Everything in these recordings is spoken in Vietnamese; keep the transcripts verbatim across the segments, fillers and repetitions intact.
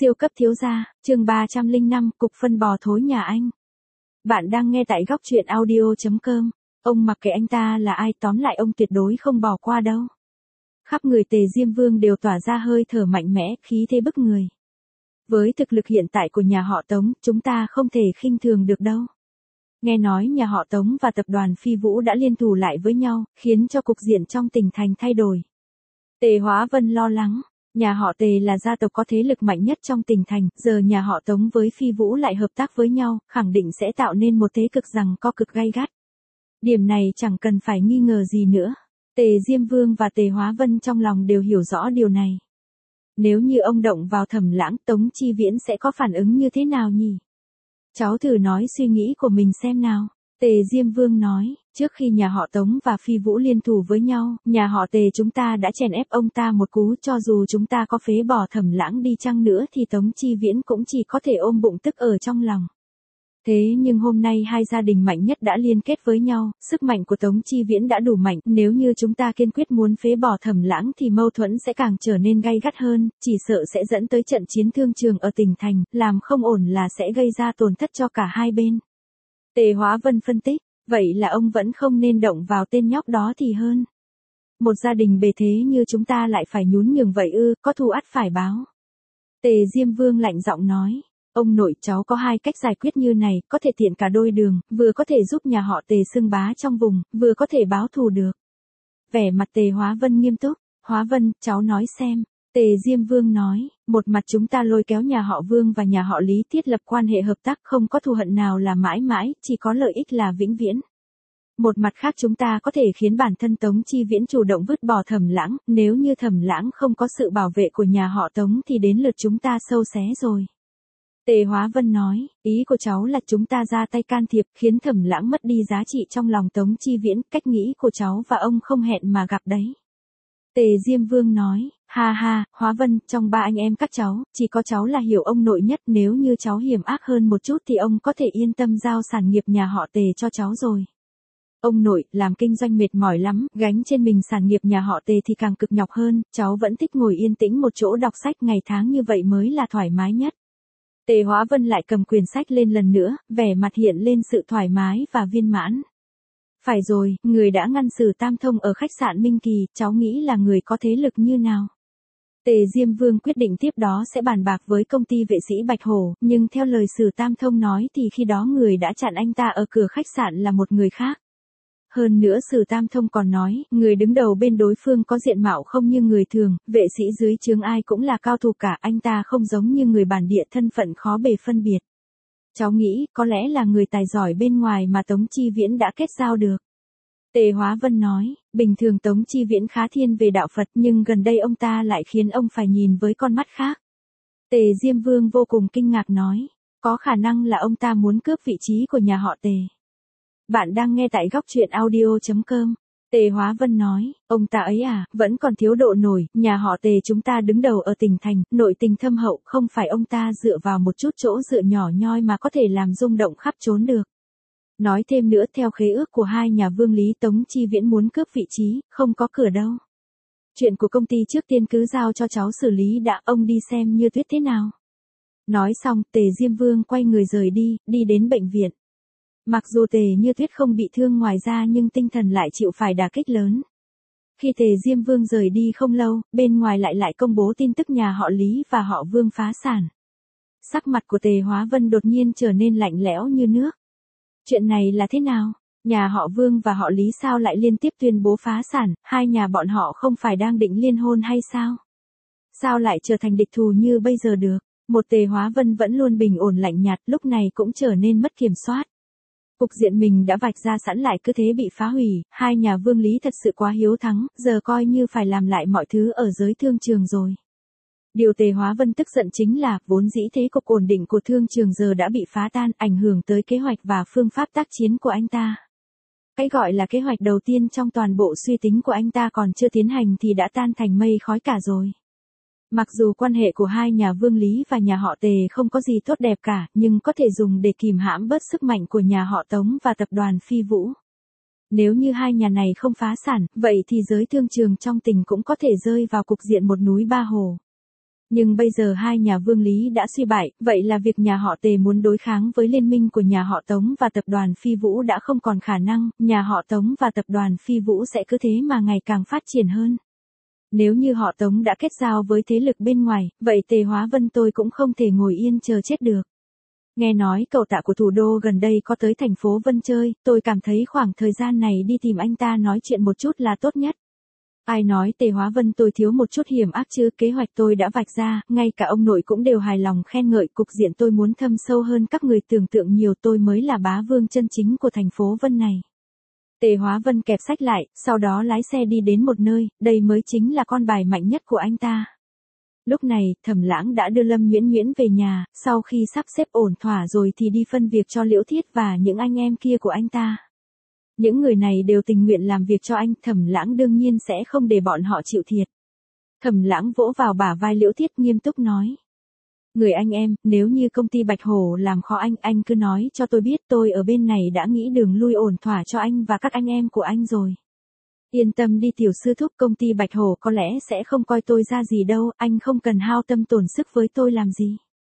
Siêu cấp thiếu gia, chương ba trăm lẻ năm, cục phân bò thối nhà anh. Bạn đang nghe tại góc truyện audio chấm com. Ông mặc kệ anh ta là ai, tóm lại ông tuyệt đối không bỏ qua đâu. Khắp người Tề Diêm Vương đều tỏa ra hơi thở mạnh mẽ, khí thế bức người. Với thực lực hiện tại của nhà họ Tống, chúng ta không thể khinh thường được đâu. Nghe nói nhà họ Tống và tập đoàn Phi Vũ đã liên thủ lại với nhau, khiến cho cục diện trong tỉnh thành thay đổi. Tề Hóa Vân lo lắng. Nhà họ Tề là gia tộc có thế lực mạnh nhất trong tỉnh thành, giờ nhà họ Tống với Phi Vũ lại hợp tác với nhau, khẳng định sẽ tạo nên một thế cực giằng co cực gay gắt. Điểm này chẳng cần phải nghi ngờ gì nữa. Tề Diêm Vương và Tề Hóa Vân trong lòng đều hiểu rõ điều này. Nếu như ông động vào Thẩm Lãng, Tống Chi Viễn sẽ có phản ứng như thế nào nhỉ? Cháu thử nói suy nghĩ của mình xem nào. Tề Diêm Vương nói, trước khi nhà họ Tống và Phi Vũ liên thủ với nhau, nhà họ Tề chúng ta đã chèn ép ông ta một cú, cho dù chúng ta có phế bỏ Thẩm Lãng đi chăng nữa thì Tống Chi Viễn cũng chỉ có thể ôm bụng tức ở trong lòng. Thế nhưng hôm nay hai gia đình mạnh nhất đã liên kết với nhau, sức mạnh của Tống Chi Viễn đã đủ mạnh, nếu như chúng ta kiên quyết muốn phế bỏ Thẩm Lãng thì mâu thuẫn sẽ càng trở nên gay gắt hơn, chỉ sợ sẽ dẫn tới trận chiến thương trường ở tỉnh thành, làm không ổn là sẽ gây ra tổn thất cho cả hai bên. Tề Hóa Vân phân tích, vậy là ông vẫn không nên động vào tên nhóc đó thì hơn. Một gia đình bề thế như chúng ta lại phải nhún nhường vậy ư, có thù ắt phải báo. Tề Diêm Vương lạnh giọng nói, ông nội cháu có hai cách giải quyết như này, có thể tiện cả đôi đường, vừa có thể giúp nhà họ Tề xưng bá trong vùng, vừa có thể báo thù được. Vẻ mặt Tề Hóa Vân nghiêm túc, Hóa Vân, cháu nói xem. Tề Diêm Vương nói, một mặt chúng ta lôi kéo nhà họ Vương và nhà họ Lý thiết lập quan hệ hợp tác, không có thù hận nào là mãi mãi, chỉ có lợi ích là vĩnh viễn. Một mặt khác chúng ta có thể khiến bản thân Tống Chi Viễn chủ động vứt bỏ Thẩm Lãng, nếu như Thẩm Lãng không có sự bảo vệ của nhà họ Tống thì đến lượt chúng ta sâu xé rồi. Tề Hóa Vân nói, ý của cháu là chúng ta ra tay can thiệp, khiến Thẩm Lãng mất đi giá trị trong lòng Tống Chi Viễn, cách nghĩ của cháu và ông không hẹn mà gặp đấy. Tề Diêm Vương nói, ha ha, Hóa Vân, trong ba anh em các cháu, chỉ có cháu là hiểu ông nội nhất, nếu như cháu hiểm ác hơn một chút thì ông có thể yên tâm giao sản nghiệp nhà họ Tề cho cháu rồi. Ông nội, làm kinh doanh mệt mỏi lắm, gánh trên mình sản nghiệp nhà họ Tề thì càng cực nhọc hơn, cháu vẫn thích ngồi yên tĩnh một chỗ đọc sách ngày tháng như vậy mới là thoải mái nhất. Tề Hóa Vân lại cầm quyển sách lên lần nữa, vẻ mặt hiện lên sự thoải mái và viên mãn. Phải rồi, người đã ngăn Sử Tam Thông ở khách sạn Minh Kỳ, cháu nghĩ là người có thế lực như nào? Tề Diêm Vương quyết định tiếp đó sẽ bàn bạc với công ty vệ sĩ Bạch Hổ, nhưng theo lời Sử Tam Thông nói thì khi đó người đã chặn anh ta ở cửa khách sạn là một người khác. Hơn nữa Sử Tam Thông còn nói, người đứng đầu bên đối phương có diện mạo không như người thường, vệ sĩ dưới trướng ai cũng là cao thủ cả, anh ta không giống như người bản địa, thân phận khó bề phân biệt. Cháu nghĩ, có lẽ là người tài giỏi bên ngoài mà Tống Chi Viễn đã kết giao được. Tề Hóa Vân nói, bình thường Tống Chi Viễn khá thiên về đạo Phật nhưng gần đây ông ta lại khiến ông phải nhìn với con mắt khác. Tề Diêm Vương vô cùng kinh ngạc nói, có khả năng là ông ta muốn cướp vị trí của nhà họ Tề. Bạn đang nghe tại góc truyện audio chấm com. Tề Hóa Vân nói, ông ta ấy à, vẫn còn thiếu độ nổi, nhà họ Tề chúng ta đứng đầu ở tỉnh thành, nội tình thâm hậu, không phải ông ta dựa vào một chút chỗ dựa nhỏ nhoi mà có thể làm rung động khắp trốn được. Nói thêm nữa, theo khế ước của hai nhà Vương Lý, Tống Chi Viễn muốn cướp vị trí, không có cửa đâu. Chuyện của công ty trước tiên cứ giao cho cháu xử lý đã, ông đi xem Như Tuyết thế nào. Nói xong, Tề Diêm Vương quay người rời đi, đi đến bệnh viện. Mặc dù Tề Như Tuyết không bị thương ngoài ra nhưng tinh thần lại chịu phải đả kích lớn. Khi Tề Diêm Vương rời đi không lâu, bên ngoài lại lại công bố tin tức nhà họ Lý và họ Vương phá sản. Sắc mặt của Tề Hóa Vân đột nhiên trở nên lạnh lẽo như nước. Chuyện này là thế nào? Nhà họ Vương và họ Lý sao lại liên tiếp tuyên bố phá sản, hai nhà bọn họ không phải đang định liên hôn hay sao? Sao lại trở thành địch thù như bây giờ được? Một Tề Hóa Vân vẫn luôn bình ổn lạnh nhạt lúc này cũng trở nên mất kiểm soát. Cục diện mình đã vạch ra sẵn lại cứ thế bị phá hủy, hai nhà Vương Lý thật sự quá hiếu thắng, giờ coi như phải làm lại mọi thứ ở giới thương trường rồi. Điều Tề Hóa Vân tức giận chính là, vốn dĩ thế cục ổn định của thương trường giờ đã bị phá tan, ảnh hưởng tới kế hoạch và phương pháp tác chiến của anh ta. Cái gọi là kế hoạch đầu tiên trong toàn bộ suy tính của anh ta còn chưa tiến hành thì đã tan thành mây khói cả rồi. Mặc dù quan hệ của hai nhà Vương Lý và nhà họ Tề không có gì tốt đẹp cả, nhưng có thể dùng để kìm hãm bớt sức mạnh của nhà họ Tống và tập đoàn Phi Vũ. Nếu như hai nhà này không phá sản, vậy thì giới thương trường trong tỉnh cũng có thể rơi vào cục diện một núi ba hồ. Nhưng bây giờ hai nhà Vương Lý đã suy bại, vậy là việc nhà họ Tề muốn đối kháng với liên minh của nhà họ Tống và tập đoàn Phi Vũ đã không còn khả năng, nhà họ Tống và tập đoàn Phi Vũ sẽ cứ thế mà ngày càng phát triển hơn. Nếu như họ Tống đã kết giao với thế lực bên ngoài, vậy Tề Hóa Vân tôi cũng không thể ngồi yên chờ chết được. Nghe nói cậu Tạ của thủ đô gần đây có tới thành phố Vân chơi, tôi cảm thấy khoảng thời gian này đi tìm anh ta nói chuyện một chút là tốt nhất. Ai nói Tề Hóa Vân tôi thiếu một chút hiểm ác chứ, kế hoạch tôi đã vạch ra, ngay cả ông nội cũng đều hài lòng khen ngợi, cục diện tôi muốn thâm sâu hơn các người tưởng tượng nhiều, tôi mới là bá vương chân chính của thành phố Vân này. Tề Hóa Vân kẹp sách lại, sau đó lái xe đi đến một nơi, đây mới chính là con bài mạnh nhất của anh ta. Lúc này, Thẩm Lãng đã đưa Lâm Nhuyễn Nhuyễn về nhà, sau khi sắp xếp ổn thỏa rồi thì đi phân việc cho Liễu Thiết và những anh em kia của anh ta. Những người này đều tình nguyện làm việc cho anh, Thẩm Lãng đương nhiên sẽ không để bọn họ chịu thiệt. Thẩm Lãng vỗ vào bả vai Liễu Thiết nghiêm túc nói. Người anh em, nếu như công ty Bạch Hổ làm khó anh, anh cứ nói cho tôi biết, tôi ở bên này đã nghĩ đường lui ổn thỏa cho anh và các anh em của anh rồi. Yên tâm đi tiểu sư thúc, công ty Bạch Hổ có lẽ sẽ không coi tôi ra gì đâu, anh không cần hao tâm tổn sức với tôi làm gì.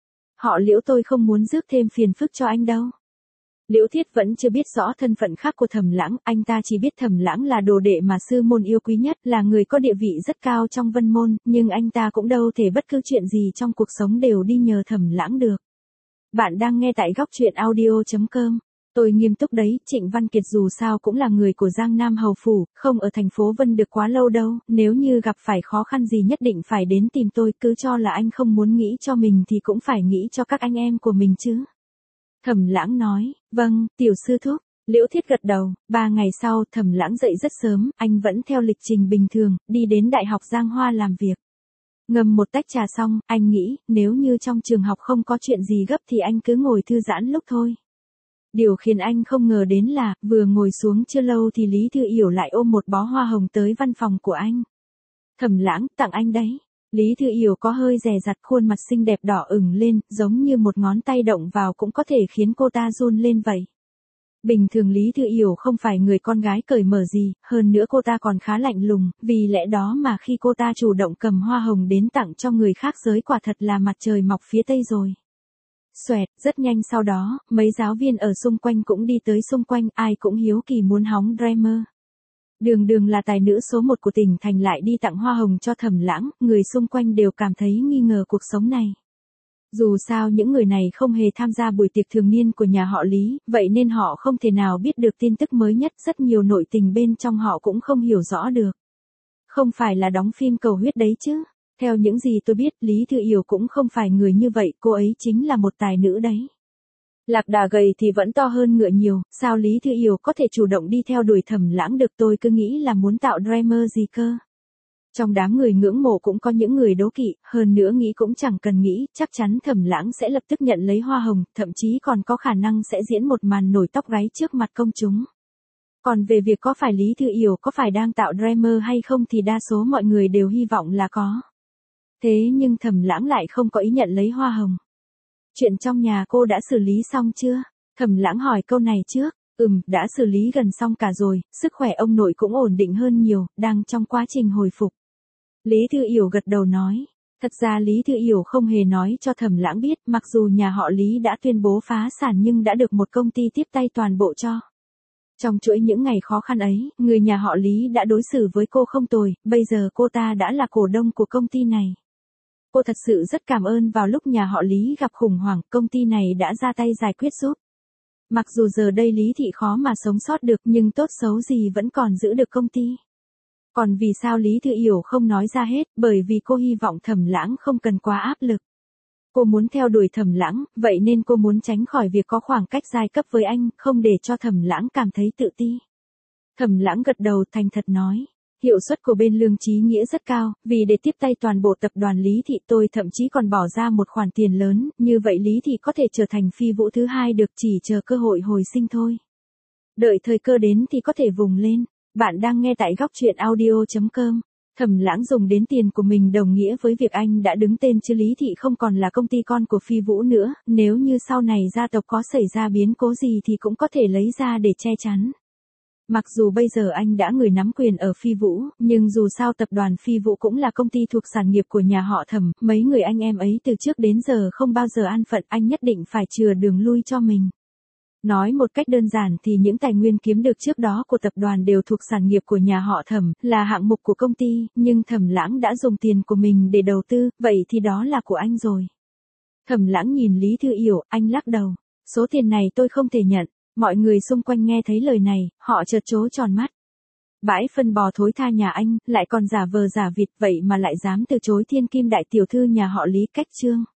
Họ Liễu tôi không muốn rước thêm phiền phức cho anh đâu. Liễu Thiết vẫn chưa biết rõ thân phận khác của Thẩm Lãng, anh ta chỉ biết Thẩm Lãng là đồ đệ mà sư môn yêu quý nhất, là người có địa vị rất cao trong Vân môn, nhưng anh ta cũng đâu thể bất cứ chuyện gì trong cuộc sống đều đi nhờ Thẩm Lãng được. Bạn đang nghe tại góc truyện audio chấm com. Tôi nghiêm túc đấy, Trịnh Văn Kiệt dù sao cũng là người của Giang Nam Hầu Phủ, không ở thành phố Vân được quá lâu đâu, nếu như gặp phải khó khăn gì nhất định phải đến tìm tôi, cứ cho là anh không muốn nghĩ cho mình thì cũng phải nghĩ cho các anh em của mình chứ. Thẩm Lãng nói, vâng, tiểu sư thúc. Liễu Thiết gật đầu, ba ngày sau Thẩm Lãng dậy rất sớm, anh vẫn theo lịch trình bình thường, đi đến Đại học Giang Hoa làm việc. Ngâm một tách trà xong, anh nghĩ, nếu như trong trường học không có chuyện gì gấp thì anh cứ ngồi thư giãn lúc thôi. Điều khiến anh không ngờ đến là, vừa ngồi xuống chưa lâu thì Lý Thư Yểu lại ôm một bó hoa hồng tới văn phòng của anh. Thẩm Lãng, tặng anh đấy. Lý Thư Yểu có hơi dè dặt, khuôn mặt xinh đẹp đỏ ửng lên, giống như một ngón tay động vào cũng có thể khiến cô ta run lên vậy. Bình thường Lý Thư Yểu không phải người con gái cởi mở gì, hơn nữa cô ta còn khá lạnh lùng, vì lẽ đó mà khi cô ta chủ động cầm hoa hồng đến tặng cho người khác giới quả thật là mặt trời mọc phía tây rồi. Xoẹt, rất nhanh sau đó, mấy giáo viên ở xung quanh cũng đi tới xung quanh, ai cũng hiếu kỳ muốn hóng Dreamer. Đường Đường là tài nữ số một của tỉnh thành lại đi tặng hoa hồng cho Thẩm Lãng, người xung quanh đều cảm thấy nghi ngờ cuộc sống này. Dù sao những người này không hề tham gia buổi tiệc thường niên của nhà họ Lý, vậy nên họ không thể nào biết được tin tức mới nhất, rất nhiều nội tình bên trong họ cũng không hiểu rõ được. Không phải là đóng phim cầu huyết đấy chứ. Theo những gì tôi biết, Lý Thư Yểu cũng không phải người như vậy, cô ấy chính là một tài nữ đấy. Lạc đà gầy thì vẫn to hơn ngựa nhiều, sao Lý Thư Yểu có thể chủ động đi theo đuổi Thẩm Lãng được, tôi cứ nghĩ là muốn tạo drama gì cơ. Trong đám người ngưỡng mộ cũng có những người đố kỵ, hơn nữa nghĩ cũng chẳng cần nghĩ, chắc chắn Thẩm Lãng sẽ lập tức nhận lấy hoa hồng, thậm chí còn có khả năng sẽ diễn một màn nổi tóc gáy trước mặt công chúng. Còn về việc có phải Lý Thư Yểu có phải đang tạo drama hay không thì đa số mọi người đều hy vọng là có. Thế nhưng Thẩm Lãng lại không có ý nhận lấy hoa hồng. Chuyện trong nhà cô đã xử lý xong chưa? Thẩm Lãng hỏi câu này trước. Ừm, đã xử lý gần xong cả rồi, sức khỏe ông nội cũng ổn định hơn nhiều, đang trong quá trình hồi phục. Lý Thư Yểu gật đầu nói. Thật ra Lý Thư Yểu không hề nói cho Thẩm Lãng biết, mặc dù nhà họ Lý đã tuyên bố phá sản nhưng đã được một công ty tiếp tay toàn bộ cho. Trong chuỗi những ngày khó khăn ấy, người nhà họ Lý đã đối xử với cô không tồi, bây giờ cô ta đã là cổ đông của công ty này. Cô thật sự rất cảm ơn vào lúc nhà họ Lý gặp khủng hoảng, công ty này đã ra tay giải quyết giúp. Mặc dù giờ đây Lý Thị khó mà sống sót được nhưng tốt xấu gì vẫn còn giữ được công ty. Còn vì sao Lý Thư Yểu không nói ra hết, bởi vì cô hy vọng Thẩm Lãng không cần quá áp lực. Cô muốn theo đuổi Thẩm Lãng, vậy nên cô muốn tránh khỏi việc có khoảng cách giai cấp với anh, không để cho Thẩm Lãng cảm thấy tự ti. Thẩm Lãng gật đầu thành thật nói. Hiệu suất của bên Lương Chí Nghĩa rất cao, vì để tiếp tay toàn bộ tập đoàn Lý Thị tôi thậm chí còn bỏ ra một khoản tiền lớn, như vậy Lý Thị có thể trở thành phi vũ thứ hai được, chỉ chờ cơ hội hồi sinh thôi. Đợi thời cơ đến thì có thể vùng lên. Bạn đang nghe tại góc truyện audio chấm com. Thẩm Lãng dùng đến tiền của mình đồng nghĩa với việc anh đã đứng tên chứ Lý Thị không còn là công ty con của phi vũ nữa, nếu như sau này gia tộc có xảy ra biến cố gì thì cũng có thể lấy ra để che chắn. Mặc dù bây giờ anh đã người nắm quyền ở Phi Vũ, nhưng dù sao tập đoàn Phi Vũ cũng là công ty thuộc sản nghiệp của nhà họ Thẩm, mấy người anh em ấy từ trước đến giờ không bao giờ an phận, anh nhất định phải chừa đường lui cho mình. Nói một cách đơn giản thì những tài nguyên kiếm được trước đó của tập đoàn đều thuộc sản nghiệp của nhà họ Thẩm, là hạng mục của công ty, nhưng Thẩm Lãng đã dùng tiền của mình để đầu tư, vậy thì đó là của anh rồi. Thẩm Lãng nhìn Lý Thư Yểu, anh lắc đầu. Số tiền này tôi không thể nhận. Mọi người xung quanh nghe thấy lời này, họ chợt trố tròn mắt. Bãi phân bò thối tha nhà anh, lại còn giả vờ giả vịt, vậy mà lại dám từ chối thiên kim đại tiểu thư nhà họ Lý Cách Trương.